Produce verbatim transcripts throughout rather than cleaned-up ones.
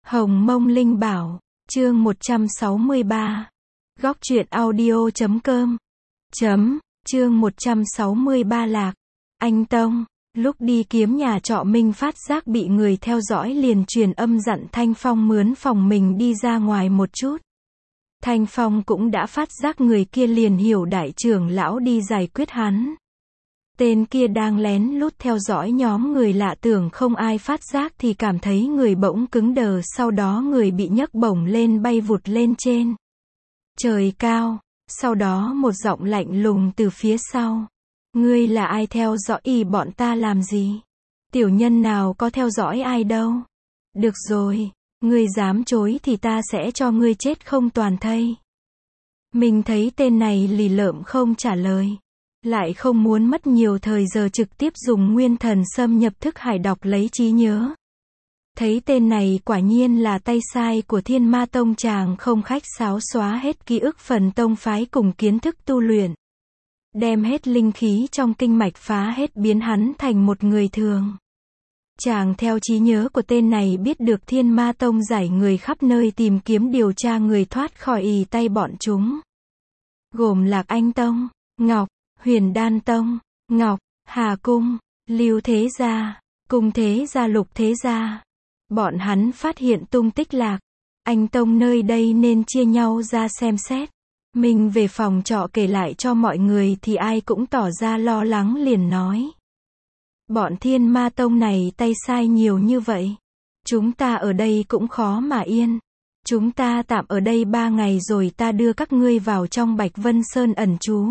Hồng Mông Linh Bảo, chương một trăm sáu mươi ba. Góc truyện audio chấm com. Chấm, chương một trăm sáu mươi ba Lạc. Anh Tông, lúc đi kiếm nhà trọ Minh phát giác bị người theo dõi liền truyền âm dặn Thanh Phong mướn phòng mình đi ra ngoài một chút. Thanh Phong cũng đã phát giác người kia liền hiểu đại trưởng lão đi giải quyết hắn. Tên kia đang lén lút theo dõi nhóm người lạ, tưởng không ai phát giác thì cảm thấy người bỗng cứng đờ, sau đó người bị nhấc bổng lên bay vụt lên trên trời cao. Sau đó một giọng lạnh lùng từ phía sau. Ngươi là ai, theo dõi y bọn ta làm gì? Tiểu nhân nào có theo dõi ai đâu. Được rồi, ngươi dám chối thì ta sẽ cho ngươi chết không toàn thây. Mình thấy tên này lì lợm không trả lời. Lại không muốn mất nhiều thời giờ, trực tiếp dùng nguyên thần xâm nhập thức hải đọc lấy trí nhớ. Thấy tên này quả nhiên là tay sai của Thiên Ma Tông, chàng không khách sáo xóa hết ký ức phần tông phái cùng kiến thức tu luyện. Đem hết linh khí trong kinh mạch phá hết, biến hắn thành một người thường. Chàng theo trí nhớ của tên này biết được Thiên Ma Tông giải người khắp nơi tìm kiếm điều tra người thoát khỏi ì tay bọn chúng. Gồm Lạc Anh Tông, Ngọc, Huyền Đan Tông, Ngọc, Hà Cung, Lưu Thế Gia, Cung Thế Gia, Lục Thế Gia. Bọn hắn phát hiện tung tích Lạc Anh Tông nơi đây nên chia nhau ra xem xét. Mình về phòng trọ kể lại cho mọi người thì ai cũng tỏ ra lo lắng, liền nói. Bọn Thiên Ma Tông này tay sai nhiều như vậy. Chúng ta ở đây cũng khó mà yên. Chúng ta tạm ở đây ba ngày rồi ta đưa các ngươi vào trong Bạch Vân Sơn ẩn trú.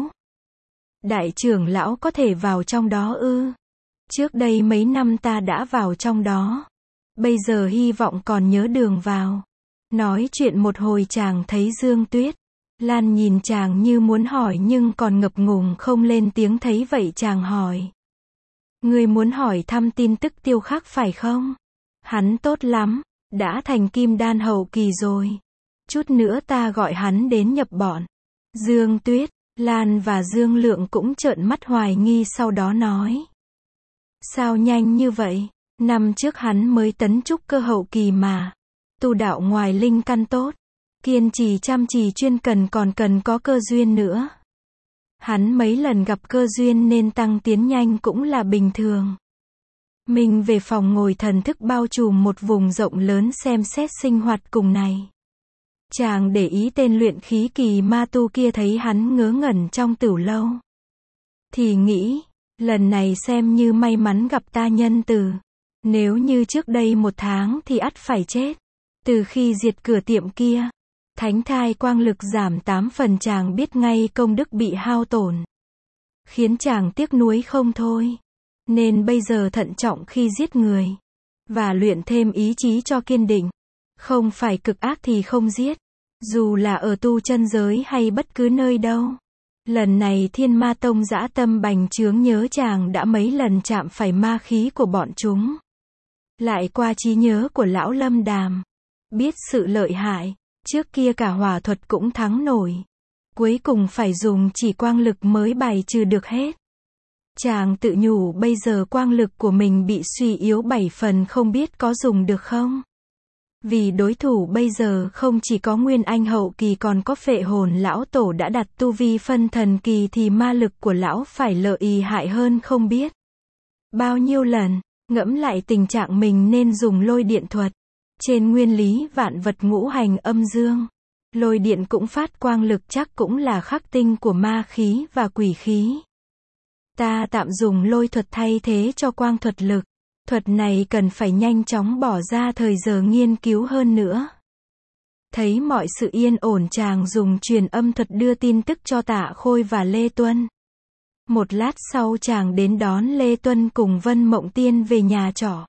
Đại trưởng lão có thể vào trong đó ư? Trước đây mấy năm ta đã vào trong đó. Bây giờ hy vọng còn nhớ đường vào. Nói chuyện một hồi chàng thấy Dương Tuyết Lan nhìn chàng như muốn hỏi nhưng còn ngập ngùng không lên tiếng, thấy vậy chàng hỏi. Ngươi muốn hỏi thăm tin tức Tiêu Khắc phải không? Hắn tốt lắm, đã thành kim đan hậu kỳ rồi. Chút nữa ta gọi hắn đến nhập bọn. Dương Tuyết Lan và Dương Lượng cũng trợn mắt hoài nghi, sau đó nói. Sao nhanh như vậy? Năm trước hắn mới tấn trúc cơ hậu kỳ mà. Tu đạo ngoài linh căn tốt, kiên trì chăm chỉ chuyên cần, còn cần có cơ duyên nữa. Hắn mấy lần gặp cơ duyên nên tăng tiến nhanh cũng là bình thường. Mình về phòng ngồi thần thức bao trùm một vùng rộng lớn xem xét sinh hoạt cùng này. Chàng để ý tên luyện khí kỳ ma tu kia, thấy hắn ngớ ngẩn trong tửu lâu. Thì nghĩ, lần này xem như may mắn gặp ta nhân từ. Nếu như trước đây một tháng thì ắt phải chết. Từ khi diệt cửa tiệm kia, thánh thai quang lực giảm tám phần, chàng biết ngay công đức bị hao tổn. Khiến chàng tiếc nuối không thôi. Nên bây giờ thận trọng khi giết người. Và luyện thêm ý chí cho kiên định. Không phải cực ác thì không giết. Dù là ở tu chân giới hay bất cứ nơi đâu. Lần này Thiên Ma Tông dã tâm bành trướng, nhớ chàng đã mấy lần chạm phải ma khí của bọn chúng. Lại qua trí nhớ của lão Lâm Đàm. Biết sự lợi hại. Trước kia cả hỏa thuật cũng thắng nổi. Cuối cùng phải dùng chỉ quang lực mới bài trừ được hết. Chàng tự nhủ bây giờ quang lực của mình bị suy yếu bảy phần, không biết có dùng được không? Vì đối thủ bây giờ không chỉ có Nguyên Anh hậu kỳ còn có Phệ Hồn lão tổ đã đặt tu vi phân thần kỳ, thì ma lực của lão phải lợi hại hơn không biết bao nhiêu lần. Ngẫm lại tình trạng mình nên dùng lôi điện thuật. Trên nguyên lý vạn vật ngũ hành âm dương, lôi điện cũng phát quang lực, chắc cũng là khắc tinh của ma khí và quỷ khí. Ta tạm dùng lôi thuật thay thế cho quang thuật lực. Thuật này cần phải nhanh chóng bỏ ra thời giờ nghiên cứu hơn nữa. Thấy mọi sự yên ổn, chàng dùng truyền âm thuật đưa tin tức cho Tạ Khôi và Lê Tuân. Một lát sau chàng đến đón Lê Tuân cùng Vân Mộng Tiên về nhà trọ.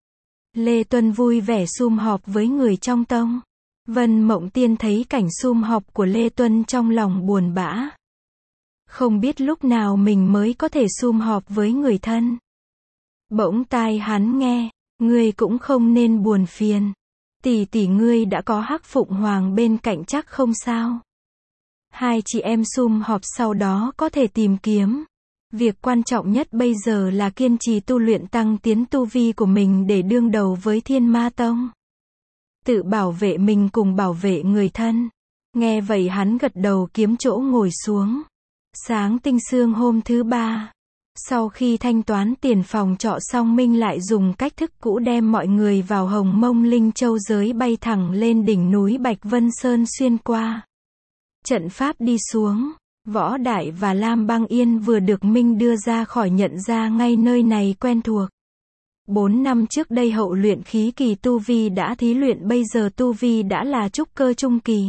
Lê Tuân vui vẻ sum họp với người trong tông. Vân Mộng Tiên thấy cảnh sum họp của Lê Tuân trong lòng buồn bã. Không biết lúc nào mình mới có thể sum họp với người thân. Bỗng tai hắn nghe, ngươi cũng không nên buồn phiền. Tỷ tỷ ngươi đã có Hắc Phụng Hoàng bên cạnh chắc không sao. Hai chị em sum họp sau đó có thể tìm kiếm. Việc quan trọng nhất bây giờ là kiên trì tu luyện, tăng tiến tu vi của mình để đương đầu với Thiên Ma Tông. tự bảo vệ mình cùng bảo vệ người thân. Nghe vậy hắn gật đầu kiếm chỗ ngồi xuống. Sáng tinh sương hôm thứ ba, sau khi thanh toán tiền phòng trọ xong, Minh lại dùng cách thức cũ đem mọi người vào Hồng Mông Linh Châu giới bay thẳng lên đỉnh núi Bạch Vân Sơn xuyên qua. Trận pháp đi xuống, Võ Đại và Lam Băng Yên vừa được Minh đưa ra khỏi nhận ra ngay nơi này quen thuộc. Bốn năm trước đây hậu luyện khí kỳ tu vi đã thí luyện, bây giờ tu vi đã là trúc cơ trung kỳ.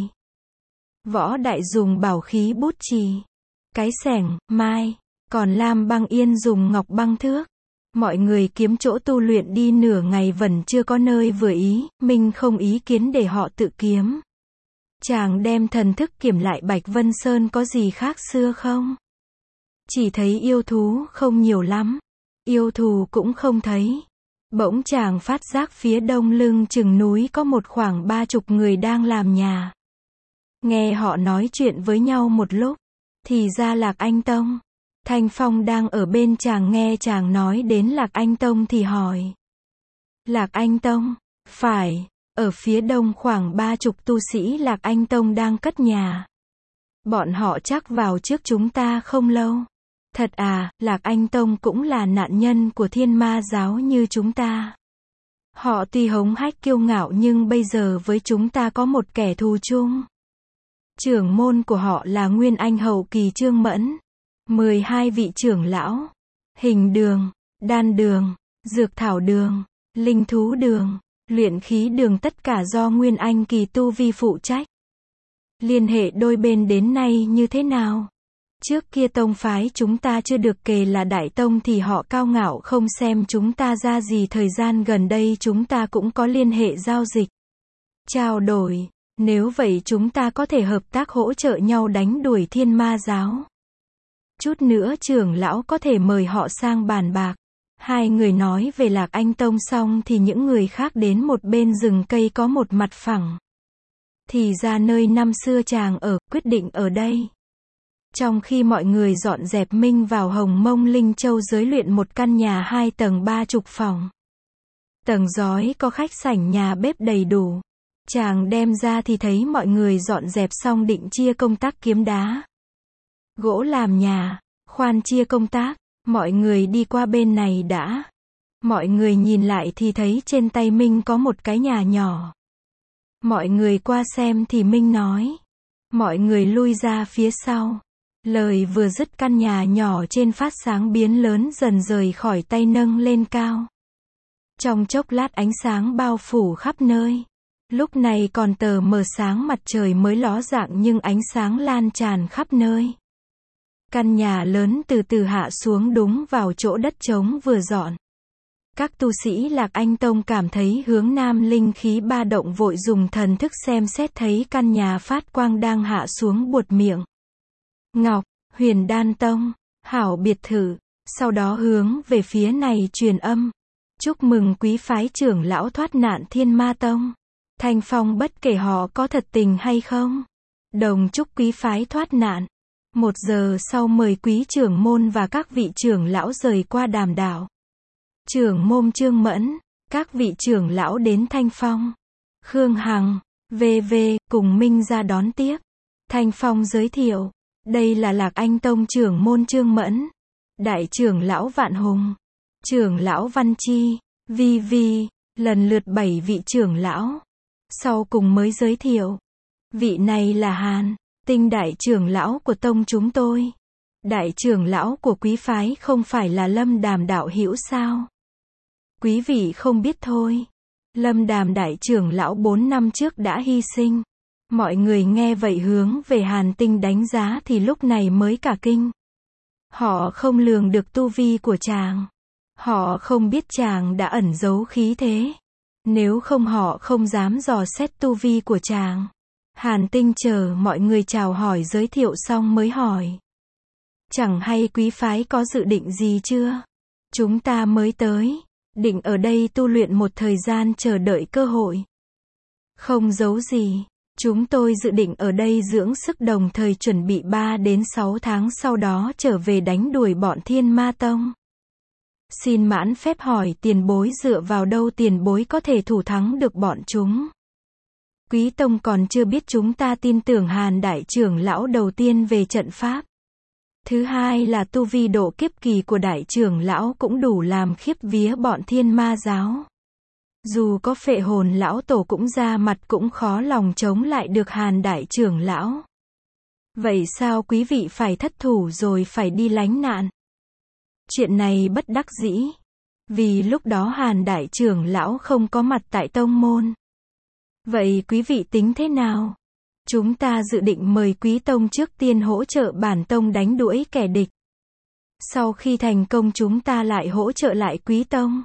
Võ Đại dùng bảo khí bút chì, cái xẻng, mai, còn Lam Băng Yên dùng ngọc băng thước. Mọi người kiếm chỗ tu luyện đi nửa ngày vẫn chưa có nơi vừa ý, Minh không ý kiến để họ tự kiếm. Chàng đem thần thức kiểm lại Bạch Vân Sơn có gì khác xưa không? Chỉ thấy yêu thú không nhiều lắm, yêu thù cũng không thấy. Bỗng chàng phát giác phía đông lưng chừng núi có một khoảng ba chục người đang làm nhà. Nghe họ nói chuyện với nhau một lúc, thì ra Lạc Anh Tông. Thanh Phong đang ở bên chàng nghe chàng nói đến Lạc Anh Tông thì hỏi. Lạc Anh Tông? Phải, ở phía đông khoảng ba chục tu sĩ Lạc Anh Tông đang cất nhà. Bọn họ chắc vào trước chúng ta không lâu. Thật à, Lạc Anh Tông cũng là nạn nhân của Thiên Ma giáo như chúng ta. Họ tuy hống hách kiêu ngạo nhưng bây giờ với chúng ta có một kẻ thù chung. Trưởng môn của họ là Nguyên Anh hậu kỳ Trương Mẫn. mười hai vị trưởng lão, hình đường, đan đường, dược thảo đường, linh thú đường, luyện khí đường tất cả do Nguyên Anh kỳ tu vi phụ trách. Liên hệ đôi bên đến nay như thế nào? Trước kia tông phái chúng ta chưa được kể là đại tông thì họ cao ngạo không xem chúng ta ra gì, thời gian gần đây chúng ta cũng có liên hệ giao dịch, trao đổi, nếu vậy chúng ta có thể hợp tác hỗ trợ nhau đánh đuổi Thiên Ma giáo. Chút nữa trưởng lão có thể mời họ sang bàn bạc. Hai người nói về Lạc Anh Tông xong thì những người khác đến một bên rừng cây có một mặt phẳng. Thì ra nơi năm xưa chàng ở, quyết định ở đây. Trong khi mọi người dọn dẹp, Minh vào Hồng Mông Linh Châu giới luyện một căn nhà hai tầng ba chục phòng. Tầng giói có khách sảnh, nhà bếp đầy đủ. Chàng đem ra thì thấy mọi người dọn dẹp xong định chia công tác kiếm đá, gỗ làm nhà, khoan chia công tác. Mọi người đi qua bên này đã. Mọi người nhìn lại thì thấy trên tay Minh có một cái nhà nhỏ. Mọi người qua xem thì Minh nói. Mọi người lui ra phía sau. Lời vừa dứt căn nhà nhỏ trên phát sáng biến lớn dần rời khỏi tay nâng lên cao. Trong chốc lát ánh sáng bao phủ khắp nơi. Lúc này còn tờ mờ sáng, mặt trời mới ló dạng nhưng ánh sáng lan tràn khắp nơi. Căn nhà lớn từ từ hạ xuống đúng vào chỗ đất trống vừa dọn. Các tu sĩ Lạc Anh Tông cảm thấy hướng nam linh khí ba động, vội dùng thần thức xem xét, thấy căn nhà phát quang đang hạ xuống, buột miệng. Ngọc, Huyền Đan Tông, hảo biệt thự. Sau đó hướng về phía này truyền âm. Chúc mừng quý phái trưởng lão thoát nạn Thiên Ma Tông. Thanh Phong bất kể họ có thật tình hay không. Đồng chúc quý phái thoát nạn. Một giờ sau mời quý trưởng môn và các vị trưởng lão rời qua đàm đảo. Trưởng môn Trương Mẫn, các vị trưởng lão đến Thanh Phong. Khương Hằng, vê vê, cùng Minh ra đón tiếp. Thanh Phong giới thiệu, đây là Lạc Anh Tông trưởng môn Trương Mẫn, đại trưởng lão Vạn Hùng, trưởng lão Văn Chi, Vi Vi, lần lượt bảy vị trưởng lão. Sau cùng mới giới thiệu, vị này là Hàn Tinh, đại trưởng lão của tông chúng tôi. Đại trưởng lão của quý phái không phải là Lâm Đàm đạo hữu sao? Quý vị không biết thôi. Lâm Đàm đại trưởng lão bốn năm trước đã hy sinh. Mọi người nghe vậy hướng về Hàn Tinh đánh giá thì lúc này mới cả kinh. Họ không lường được tu vi của chàng. Họ không biết chàng đã ẩn giấu khí thế. Nếu không họ không dám dò xét tu vi của chàng. Hàn Tinh chờ mọi người chào hỏi giới thiệu xong mới hỏi. Chẳng hay quý phái có dự định gì chưa? Chúng ta mới tới, định ở đây tu luyện một thời gian chờ đợi cơ hội. Không giấu gì, chúng tôi dự định ở đây dưỡng sức, đồng thời chuẩn bị ba đến sáu tháng sau đó trở về đánh đuổi bọn Thiên Ma Tông. Xin mãn phép hỏi tiền bối dựa vào đâu tiền bối có thể thủ thắng được bọn chúng? Quý tông còn chưa biết chúng ta tin tưởng Hàn đại trưởng lão đầu tiên về trận pháp. Thứ hai là tu vi độ kiếp kỳ của đại trưởng lão cũng đủ làm khiếp vía bọn thiên ma giáo. Dù có phệ hồn lão tổ cũng ra mặt cũng khó lòng chống lại được Hàn đại trưởng lão. Vậy sao quý vị phải thất thủ rồi phải đi lánh nạn? Chuyện này bất đắc dĩ. Vì lúc đó Hàn đại trưởng lão không có mặt tại tông môn. Vậy quý vị tính thế nào? Chúng ta dự định mời quý tông trước tiên hỗ trợ bản tông đánh đuổi kẻ địch. Sau khi thành công chúng ta lại hỗ trợ lại quý tông.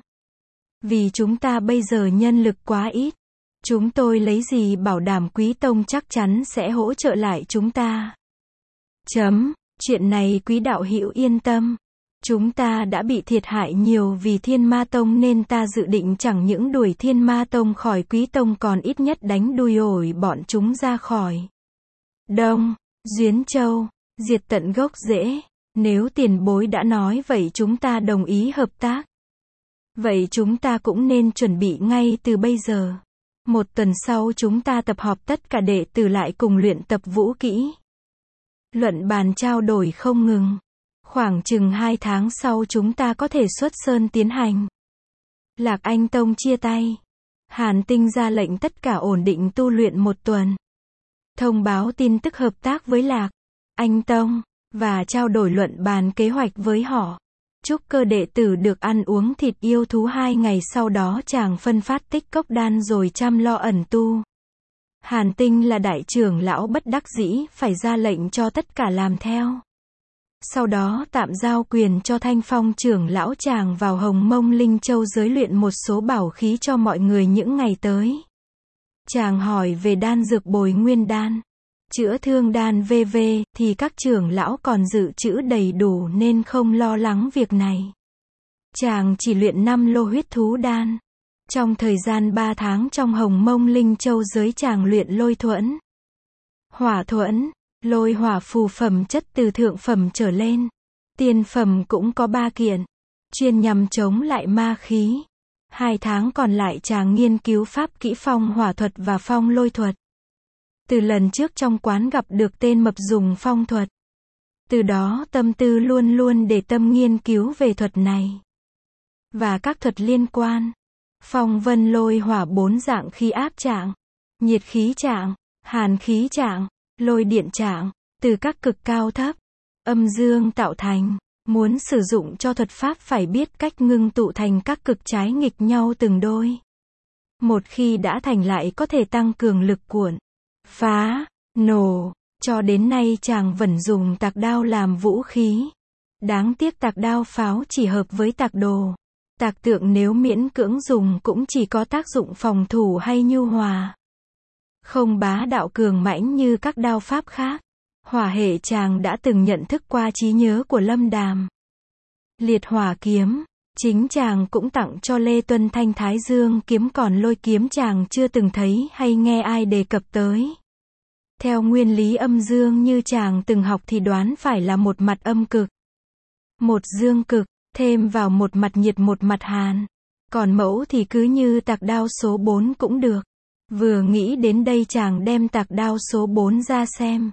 Vì chúng ta bây giờ nhân lực quá ít. Chúng tôi lấy gì bảo đảm quý tông chắc chắn sẽ hỗ trợ lại chúng ta. Chấm, chuyện này quý đạo hữu yên tâm. Chúng ta đã bị thiệt hại nhiều vì Thiên Ma Tông nên ta dự định chẳng những đuổi Thiên Ma Tông khỏi quý tông còn ít nhất đánh đuổi ổi bọn chúng ra khỏi Đông, Duyến Châu, diệt tận gốc rễ. Nếu tiền bối đã nói vậy chúng ta đồng ý hợp tác. Vậy chúng ta cũng nên chuẩn bị ngay từ bây giờ. Một tuần sau chúng ta tập họp tất cả đệ tử lại cùng luyện tập vũ kỹ. Luận bàn trao đổi không ngừng. Khoảng chừng hai tháng sau chúng ta có thể xuất sơn tiến hành. Lạc Anh Tông chia tay. Hàn Tinh ra lệnh tất cả ổn định tu luyện một tuần. Thông báo tin tức hợp tác với Lạc Anh Tông, và trao đổi luận bàn kế hoạch với họ. Chúc cơ đệ tử được ăn uống thịt yêu thú hai ngày sau đó chàng phân phát tích cốc đan rồi chăm lo ẩn tu. Hàn Tinh là đại trưởng lão bất đắc dĩ phải ra lệnh cho tất cả làm theo. Sau đó tạm giao quyền cho Thanh Phong trưởng lão chàng vào Hồng Mông Linh Châu giới luyện một số bảo khí cho mọi người những ngày tới. Chàng hỏi về đan dược bồi nguyên đan, chữa thương đan vân vân thì các trưởng lão còn dự trữ đầy đủ nên không lo lắng việc này. Chàng chỉ luyện năm lô huyết thú đan. Trong thời gian ba tháng trong Hồng Mông Linh Châu giới chàng luyện lôi thuẫn, hỏa thuẫn, lôi hỏa phù phẩm chất từ thượng phẩm trở lên. Tiên phẩm cũng có ba kiện, chuyên nhằm chống lại ma khí. Hai tháng còn lại chàng nghiên cứu pháp kỹ phong hỏa thuật và phong lôi thuật. Từ lần trước trong quán gặp được tên mập dùng phong thuật. Từ đó tâm tư luôn luôn để tâm nghiên cứu về thuật này. Và các thuật liên quan. Phong vân lôi hỏa bốn dạng khí áp trạng, nhiệt khí trạng, hàn khí trạng, lôi điện trạng, từ các cực cao thấp, âm dương tạo thành. Muốn sử dụng cho thuật pháp phải biết cách ngưng tụ thành các cực trái nghịch nhau từng đôi. Một khi đã thành lại có thể tăng cường lực cuộn, phá, nổ. Cho đến nay chàng vẫn dùng tạc đao làm vũ khí. Đáng tiếc tạc đao pháo chỉ hợp với tạc đồ. Tạc tượng nếu miễn cưỡng dùng cũng chỉ có tác dụng phòng thủ hay nhu hòa. Không bá đạo cường mãnh như các đao pháp khác. Hỏa hệ chàng đã từng nhận thức qua trí nhớ của Lâm Đàm. Liệt hỏa kiếm, chính chàng cũng tặng cho Lê Tuân Thanh Thái Dương kiếm, còn lôi kiếm chàng chưa từng thấy hay nghe ai đề cập tới. Theo nguyên lý âm dương như chàng từng học thì đoán phải là một mặt âm cực, một dương cực, thêm vào một mặt nhiệt một mặt hàn. Còn mẫu thì cứ như tạc đao số bốn cũng được. Vừa nghĩ đến đây chàng đem tạc đao số bốn ra xem.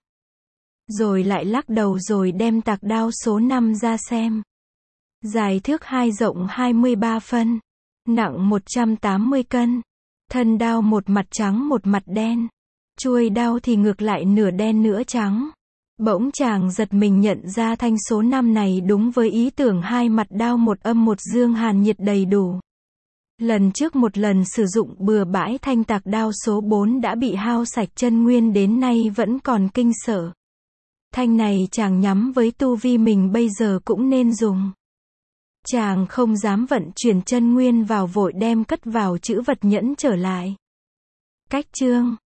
Rồi lại lắc đầu rồi đem tạc đao số năm ra xem. Dài thước hai rộng hai mươi ba phân. Nặng một trăm tám mươi cân. Thân đao một mặt trắng một mặt đen. Chuôi đao thì ngược lại nửa đen nửa trắng. Bỗng chàng giật mình nhận ra thanh số năm này đúng với ý tưởng hai mặt đao một âm một dương hàn nhiệt đầy đủ. Lần trước một lần sử dụng bừa bãi thanh tạc đao số bốn đã bị hao sạch chân nguyên đến nay vẫn còn kinh sợ. Thanh này chàng nhắm với tu vi mình bây giờ cũng nên dùng. Chàng không dám vận chuyển chân nguyên vào vội đem cất vào chữ vật nhẫn trở lại. Cách chương